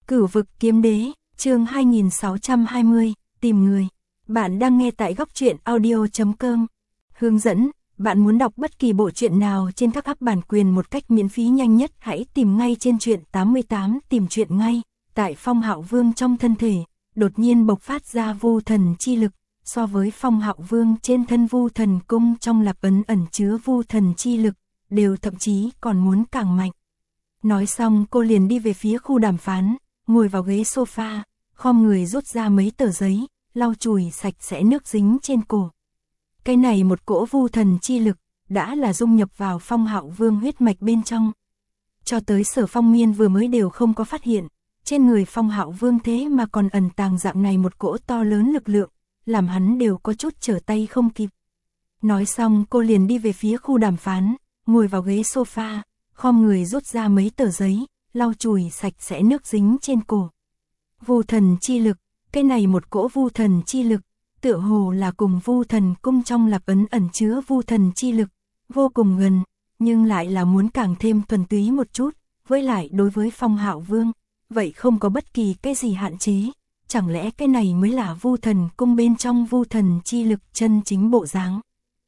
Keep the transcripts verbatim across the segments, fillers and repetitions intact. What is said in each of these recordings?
Cửu vực kiếm đế, chương hai nghìn sáu trăm hai mươi, tìm người. Bạn đang nghe tại góc truyện audio chấm com. Hướng dẫn, bạn muốn đọc bất kỳ bộ truyện nào trên các app bản quyền một cách miễn phí nhanh nhất, hãy tìm ngay trên truyện tám mươi tám, tìm truyện ngay. Tại Phong Hạo Vương trong thân thể, đột nhiên bộc phát ra vu thần chi lực, so với Phong Hạo Vương trên thân vu thần cung trong lạp ấn ẩn chứa vu thần chi lực, đều thậm chí còn muốn càng mạnh. Nói xong cô liền đi về phía khu đàm phán, ngồi vào ghế sofa, khom người rút ra mấy tờ giấy, lau chùi sạch sẽ nước dính trên cổ. Cái này một cỗ vu thần chi lực, đã là dung nhập vào Phong Hạo Vương huyết mạch bên trong. Cho tới Sở Phong Miên vừa mới đều không có phát hiện, trên người Phong Hạo Vương thế mà còn ẩn tàng dạng này một cỗ to lớn lực lượng, làm hắn đều có chút trở tay không kịp. Nói xong cô liền đi về phía khu đàm phán, ngồi vào ghế sofa, khom người rút ra mấy tờ giấy, lau chùi sạch sẽ nước dính trên cổ. Vu thần chi lực, cái này một cỗ vu thần chi lực, tựa hồ là cùng vu thần cung trong lạp ấn ẩn chứa vu thần chi lực, vô cùng gần, nhưng lại là muốn càng thêm thuần túy một chút, với lại đối với Phong Hạo Vương, vậy không có bất kỳ cái gì hạn chế, chẳng lẽ cái này mới là vu thần cung bên trong vu thần chi lực chân chính bộ dáng.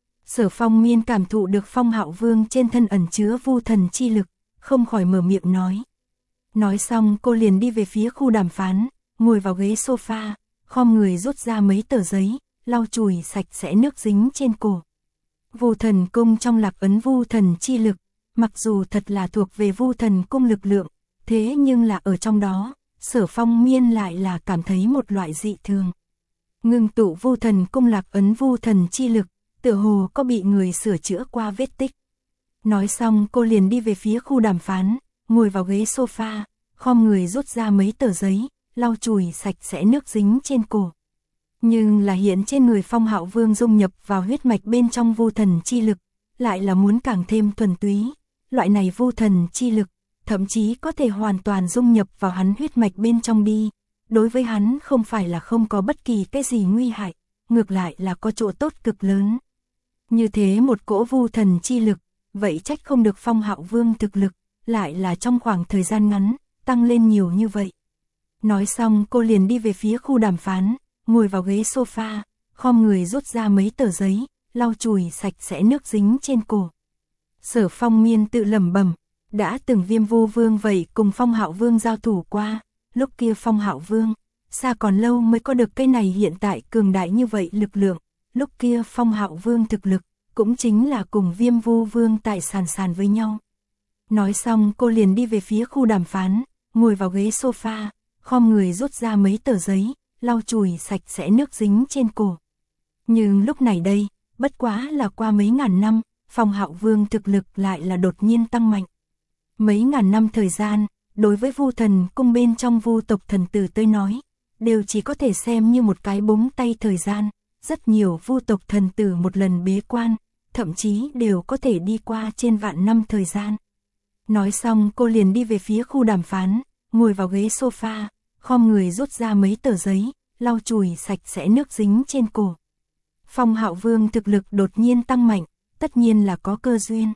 Sở Phong Miên cảm thụ được Phong Hạo Vương trên thân ẩn chứa vu thần chi lực, không khỏi mở miệng nói. Nói xong cô liền đi về phía khu đàm phán, ngồi vào ghế sofa, khom người rút ra mấy tờ giấy, lau chùi sạch sẽ nước dính trên cổ. Vu thần cung trong lạc ấn vu thần chi lực, mặc dù thật là thuộc về vu thần cung lực lượng, thế nhưng là ở trong đó, Sở Phong Miên lại là cảm thấy một loại dị thường. Ngưng tụ vu thần cung lạc ấn vu thần chi lực, tựa hồ có bị người sửa chữa qua vết tích. Nói xong cô liền đi về phía khu đàm phán, ngồi vào ghế sofa, khom người rút ra mấy tờ giấy, lau chùi sạch sẽ nước dính trên cổ. Nhưng là hiện trên người Phong Hạo Vương dung nhập vào huyết mạch bên trong vu thần chi lực, lại là muốn càng thêm thuần túy. Loại này vu thần chi lực, thậm chí có thể hoàn toàn dung nhập vào hắn huyết mạch bên trong đi. Đối với hắn không phải là không có bất kỳ cái gì nguy hại, ngược lại là có chỗ tốt cực lớn. Như thế một cỗ vu thần chi lực, vậy trách không được Phong Hạo Vương thực lực, lại là trong khoảng thời gian ngắn, tăng lên nhiều như vậy. Nói xong cô liền đi về phía khu đàm phán, ngồi vào ghế sofa, khom người rút ra mấy tờ giấy, lau chùi sạch sẽ nước dính trên cổ. Sở Phong Miên tự lẩm bẩm, đã từng Viêm Vu Vương vậy cùng Phong Hạo Vương giao thủ qua, lúc kia Phong Hạo Vương, xa còn lâu mới có được cái này hiện tại cường đại như vậy lực lượng, lúc kia Phong Hạo Vương thực lực, cũng chính là cùng Viêm Vu Vương tại sàn sàn với nhau. Nói xong cô liền đi về phía khu đàm phán, ngồi vào ghế sofa, khom người rút ra mấy tờ giấy, lau chùi sạch sẽ nước dính trên cổ. Nhưng lúc này đây, bất quá là qua mấy ngàn năm, Phong Hạo Vương thực lực lại là đột nhiên tăng mạnh. Mấy ngàn năm thời gian, đối với vu thần cung bên trong vu tộc thần tử tới nói, đều chỉ có thể xem như một cái búng tay thời gian. Rất nhiều vu tộc thần tử một lần bế quan, thậm chí đều có thể đi qua trên vạn năm thời gian. Nói xong cô liền đi về phía khu đàm phán, ngồi vào ghế sofa, khom người rút ra mấy tờ giấy, lau chùi sạch sẽ nước dính trên cổ. Phong Hạo Vương thực lực đột nhiên tăng mạnh, tất nhiên là có cơ duyên.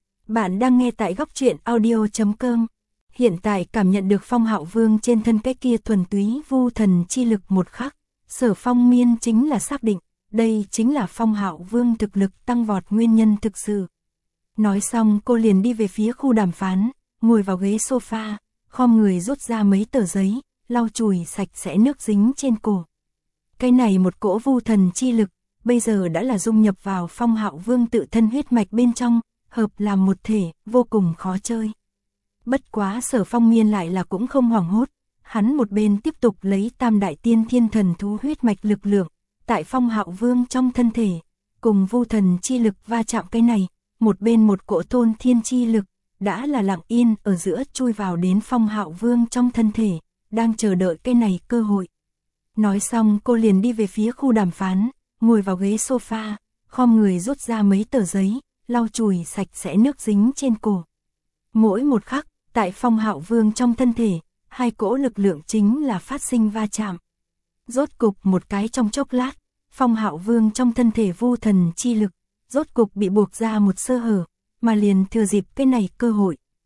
Bạn đang nghe tại góc truyện audio chấm com. Hiện tại cảm nhận được Phong Hạo Vương trên thân cái kia thuần túy vu thần chi lực một khắc, Sở Phong Miên chính là xác định, đây chính là Phong Hạo Vương thực lực tăng vọt nguyên nhân thực sự. Nói xong cô liền đi về phía khu đàm phán, ngồi vào ghế sofa, khom người rút ra mấy tờ giấy, lau chùi sạch sẽ nước dính trên cổ. Cái này một cỗ vu thần chi lực, bây giờ đã là dung nhập vào Phong Hạo Vương tự thân huyết mạch bên trong, hợp làm một thể, vô cùng khó chơi. Bất quá Sở Phong Miên lại là cũng không hoảng hốt, hắn một bên tiếp tục lấy tam đại tiên thiên thần thú huyết mạch lực lượng, tại Phong Hạo Vương trong thân thể, cùng vu thần chi lực va chạm cái này, một bên một cỗ thôn thiên chi lực, đã là lặng yên ở giữa chui vào đến Phong Hạo Vương trong thân thể, đang chờ đợi cái này cơ hội. Nói xong cô liền đi về phía khu đàm phán, ngồi vào ghế sofa, khom người rút ra mấy tờ giấy, lau chùi sạch sẽ nước dính trên cổ. Mỗi một khắc, tại Phong Hạo Vương trong thân thể, hai cỗ lực lượng chính là phát sinh va chạm. Rốt cục một cái trong chốc lát, Phong Hạo Vương trong thân thể vu thần chi lực, rốt cục bị buộc ra một sơ hở, mà liền thừa dịp cái này cơ hội,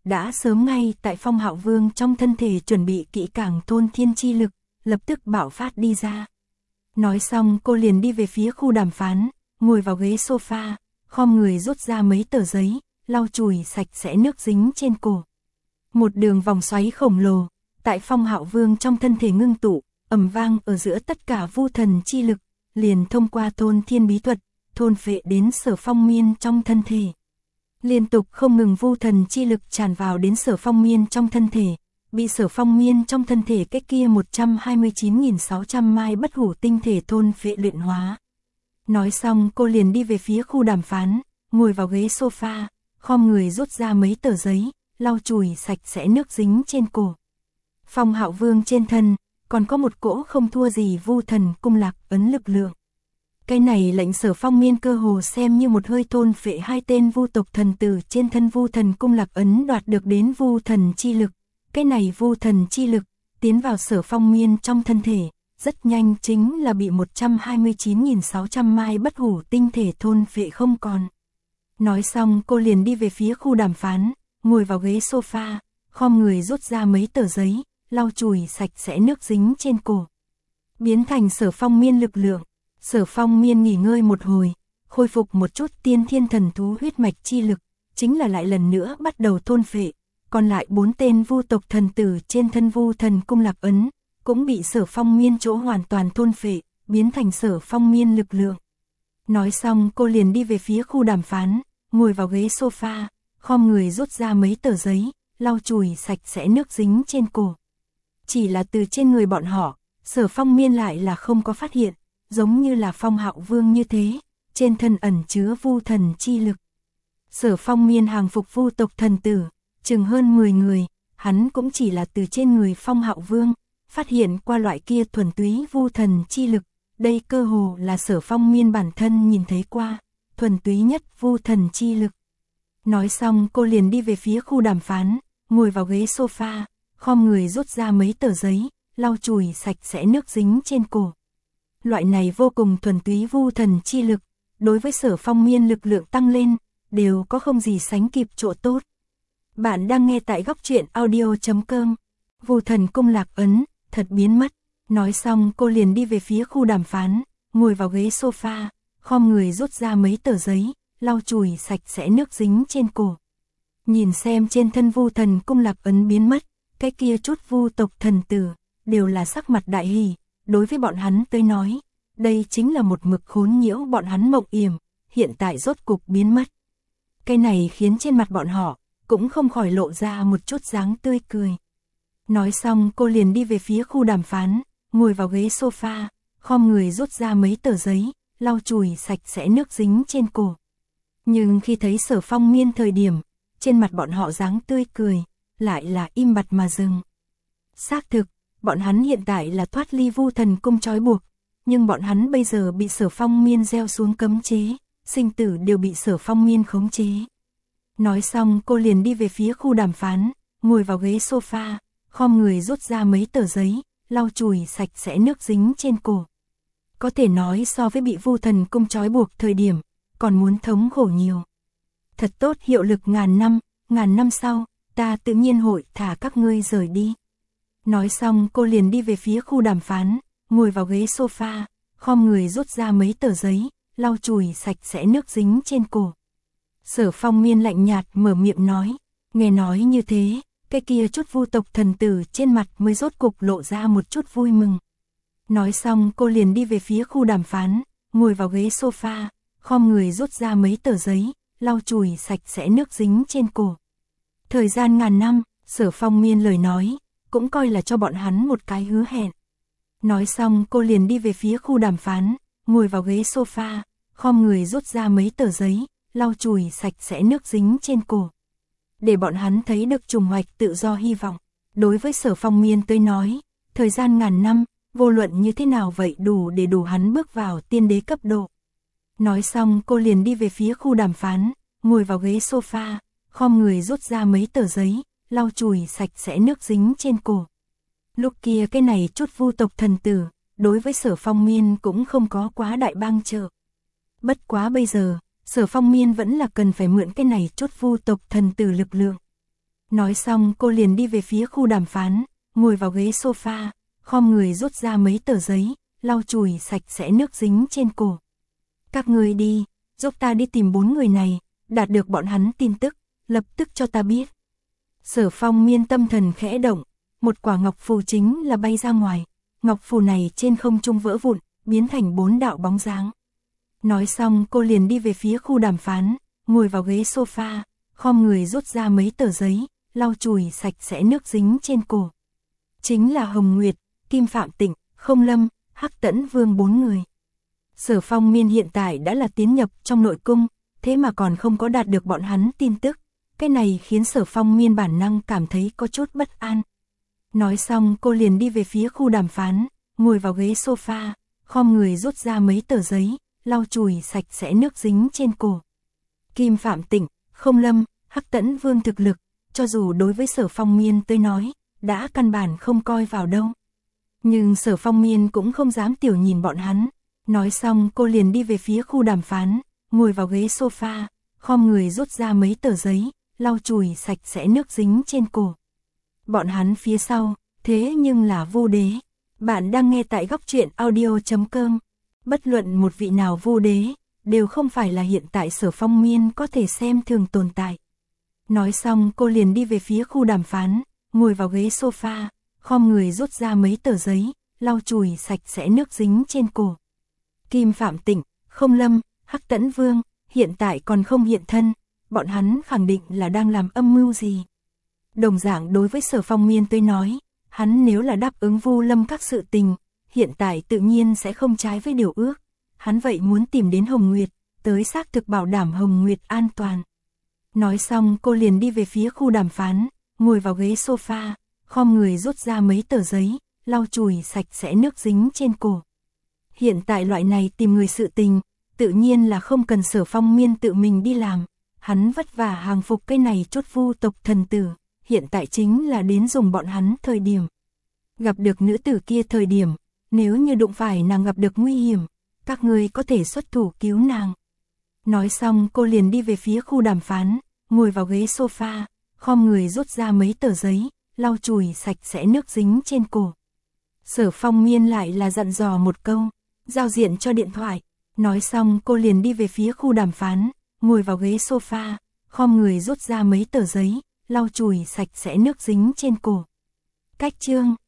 đã sớm ngay tại Phong Hạo Vương trong thân thể chuẩn bị kỹ càng thôn thiên chi lực, lập tức bạo phát đi ra. Nói xong cô liền đi về phía khu đàm phán, ngồi vào ghế sofa, khom người rút ra mấy tờ giấy, lau chùi sạch sẽ nước dính trên cổ. Một đường vòng xoáy khổng lồ, tại Phong Hạo Vương trong thân thể ngưng tụ, ầm vang ở giữa tất cả vu thần chi lực, liền thông qua thôn thiên bí thuật, thôn phệ đến Sở Phong Miên trong thân thể. Liên tục không ngừng vu thần chi lực tràn vào đến Sở Phong Miên trong thân thể, bị Sở Phong Miên trong thân thể cái kia một trăm hai mươi chín nghìn sáu trăm mai bất hủ tinh thể thôn phệ luyện hóa. Nói xong cô liền đi về phía khu đàm phán, ngồi vào ghế sofa, khom người rút ra mấy tờ giấy, lau chùi sạch sẽ nước dính trên cổ. Phong Hạo Vương trên thân, còn có một cỗ không thua gì vu thần cung lạc ấn lực lượng. Cái này lệnh Sở Phong Miên cơ hồ xem như một hơi thôn phệ hai tên vu tộc thần tử trên thân vu thần cung lạc ấn đoạt được đến vu thần chi lực. Cái này vu thần chi lực, tiến vào Sở Phong Miên trong thân thể, rất nhanh chính là bị một trăm hai mươi chín nghìn sáu trăm mai bất hủ tinh thể thôn phệ không còn. Nói xong cô liền đi về phía khu đàm phán, ngồi vào ghế sofa, khom người rút ra mấy tờ giấy, lau chùi sạch sẽ nước dính trên cổ. Biến thành Sở Phong Miên lực lượng, Sở Phong Miên nghỉ ngơi một hồi, khôi phục một chút tiên thiên thần thú huyết mạch chi lực, chính là lại lần nữa bắt đầu thôn phệ. Còn lại bốn tên vu tộc thần tử trên thân vu thần cung lạc ấn, cũng bị Sở Phong Miên chỗ hoàn toàn thôn phệ, biến thành Sở Phong Miên lực lượng. Nói xong cô liền đi về phía khu đàm phán, ngồi vào ghế sofa, khom người rút ra mấy tờ giấy, lau chùi sạch sẽ nước dính trên cổ. Chỉ là từ trên người bọn họ, Sở Phong Miên lại là không có phát hiện, giống như là Phong Hạo Vương như thế, trên thân ẩn chứa vu thần chi lực. Sở Phong Miên hàng phục vu tộc thần tử, chừng hơn mười người, hắn cũng chỉ là từ trên người Phong Hạo Vương, phát hiện qua loại kia thuần túy vu thần chi lực, đây cơ hồ là Sở Phong Miên bản thân nhìn thấy qua, thuần túy nhất vu thần chi lực. Nói xong cô liền đi về phía khu đàm phán, ngồi vào ghế sofa, khom người rút ra mấy tờ giấy, lau chùi sạch sẽ nước dính trên cổ. Loại này vô cùng thuần túy vu thần chi lực, đối với Sở Phong Miên lực lượng tăng lên, đều có không gì sánh kịp chỗ tốt. Bạn đang nghe tại góc truyện audio chấm com. Vu thần cung lạc ấn, thật biến mất. Nói xong cô liền đi về phía khu đàm phán, ngồi vào ghế sofa, khom người rút ra mấy tờ giấy, lau chùi sạch sẽ nước dính trên cổ. Nhìn xem trên thân vu thần cung lạc ấn biến mất, cái kia chút vu tộc thần tử, đều là sắc mặt đại hỉ, đối với bọn hắn tới nói, đây chính là một mực khốn nhiễu bọn hắn mộng yểm, hiện tại rốt cục biến mất. Cái này khiến trên mặt bọn họ, cũng không khỏi lộ ra một chút dáng tươi cười. Nói xong cô liền đi về phía khu đàm phán, ngồi vào ghế sofa, khom người rút ra mấy tờ giấy, lau chùi sạch sẽ nước dính trên cổ. Nhưng khi thấy Sở Phong Miên thời điểm, trên mặt bọn họ dáng tươi cười, lại là im bặt mà dừng. Xác thực, bọn hắn hiện tại là thoát ly vu thần cung trói buộc, nhưng bọn hắn bây giờ bị Sở Phong Miên gieo xuống cấm chế, sinh tử đều bị Sở Phong Miên khống chế. Nói xong cô liền đi về phía khu đàm phán, ngồi vào ghế sofa, khom người rút ra mấy tờ giấy, lau chùi sạch sẽ nước dính trên cổ. Có thể nói so với bị vu thần cung trói buộc thời điểm, còn muốn thống khổ nhiều. Thật tốt hiệu lực ngàn năm, ngàn năm sau, ta tự nhiên hội thả các ngươi rời đi. Nói xong cô liền đi về phía khu đàm phán, ngồi vào ghế sofa, khom người rút ra mấy tờ giấy, lau chùi sạch sẽ nước dính trên cổ. Sở Phong Miên lạnh nhạt mở miệng nói, nghe nói như thế, cái kia chút vu tộc thần tử trên mặt mới rốt cục lộ ra một chút vui mừng. Nói xong cô liền đi về phía khu đàm phán, ngồi vào ghế sofa, khom người rút ra mấy tờ giấy, lau chùi sạch sẽ nước dính trên cổ. Thời gian ngàn năm, Sở Phong Miên lời nói, cũng coi là cho bọn hắn một cái hứa hẹn. Nói xong cô liền đi về phía khu đàm phán, ngồi vào ghế sofa, khom người rút ra mấy tờ giấy, lau chùi sạch sẽ nước dính trên cổ. Để bọn hắn thấy được trùng hoạch tự do hy vọng. Đối với Sở Phong Miên tới nói, thời gian ngàn năm, vô luận như thế nào vậy đủ để đủ hắn bước vào tiên đế cấp độ. Nói xong cô liền đi về phía khu đàm phán, ngồi vào ghế sofa, khom người rút ra mấy tờ giấy, lau chùi sạch sẽ nước dính trên cổ. Lúc kia cái này chút vu tộc thần tử, đối với Sở Phong Miên cũng không có quá đại bang trợ. Bất quá bây giờ, Sở Phong Miên vẫn là cần phải mượn cái này chút vu tộc thần tử lực lượng. Nói xong cô liền đi về phía khu đàm phán, ngồi vào ghế sofa, khom người rút ra mấy tờ giấy, lau chùi sạch sẽ nước dính trên cổ. Các người đi, giúp ta đi tìm bốn người này, đạt được bọn hắn tin tức, lập tức cho ta biết. Sở Phong Miên tâm thần khẽ động, một quả ngọc phù chính là bay ra ngoài, ngọc phù này trên không trung vỡ vụn, biến thành bốn đạo bóng dáng. Nói xong cô liền đi về phía khu đàm phán, ngồi vào ghế sofa, khom người rút ra mấy tờ giấy, lau chùi sạch sẽ nước dính trên cổ. Chính là Hồng Nguyệt, Kim Phạm Tịnh, Không Lâm, Hắc Tẫn Vương bốn người. Sở Phong Miên hiện tại đã là tiến nhập trong nội cung, thế mà còn không có đạt được bọn hắn tin tức. Cái này khiến Sở Phong Miên bản năng cảm thấy có chút bất an. Nói xong cô liền đi về phía khu đàm phán, ngồi vào ghế sofa, khom người rút ra mấy tờ giấy, lau chùi sạch sẽ nước dính trên cổ. Kim Phạm Tịnh, Không Lâm, Hắc Tẫn Vương thực lực, cho dù đối với Sở Phong Miên tới nói, đã căn bản không coi vào đâu. Nhưng Sở Phong Miên cũng không dám tiểu nhìn bọn hắn. Nói xong cô liền đi về phía khu đàm phán, ngồi vào ghế sofa, khom người rút ra mấy tờ giấy, lau chùi sạch sẽ nước dính trên cổ. Bọn hắn phía sau, thế nhưng là Vu Đế. Bạn đang nghe tại góc truyện audio chấm com. Bất luận một vị nào Vu Đế, đều không phải là hiện tại Sở Phong Miên có thể xem thường tồn tại. Nói xong cô liền đi về phía khu đàm phán, ngồi vào ghế sofa, khom người rút ra mấy tờ giấy, lau chùi sạch sẽ nước dính trên cổ. Kim Phạm Tịnh, Không Lâm, Hắc Tẫn Vương, hiện tại còn không hiện thân, bọn hắn khẳng định là đang làm âm mưu gì. Đồng dạng đối với Sở Phong Miên tới nói, hắn nếu là đáp ứng Vu Lâm các sự tình, hiện tại tự nhiên sẽ không trái với điều ước. Hắn vậy muốn tìm đến Hồng Nguyệt, tới xác thực bảo đảm Hồng Nguyệt an toàn. Nói xong cô liền đi về phía khu đàm phán, ngồi vào ghế sofa, khom người rút ra mấy tờ giấy, lau chùi sạch sẽ nước dính trên cổ. Hiện tại loại này tìm người sự tình, tự nhiên là không cần Sở Phong Miên tự mình đi làm. Hắn vất vả hàng phục cái này chốt Vu tộc thần tử, hiện tại chính là đến dùng bọn hắn thời điểm. Gặp được nữ tử kia thời điểm, nếu như đụng phải nàng gặp được nguy hiểm, các ngươi có thể xuất thủ cứu nàng. Nói xong cô liền đi về phía khu đàm phán, ngồi vào ghế sofa, khom người rút ra mấy tờ giấy, lau chùi sạch sẽ nước dính trên cổ. Sở Phong Miên lại là dặn dò một câu, giao diện cho điện thoại. Nói xong cô liền đi về phía khu đàm phán, ngồi vào ghế sofa, khom người rút ra mấy tờ giấy, lau chùi sạch sẽ nước dính trên cổ. Cách chương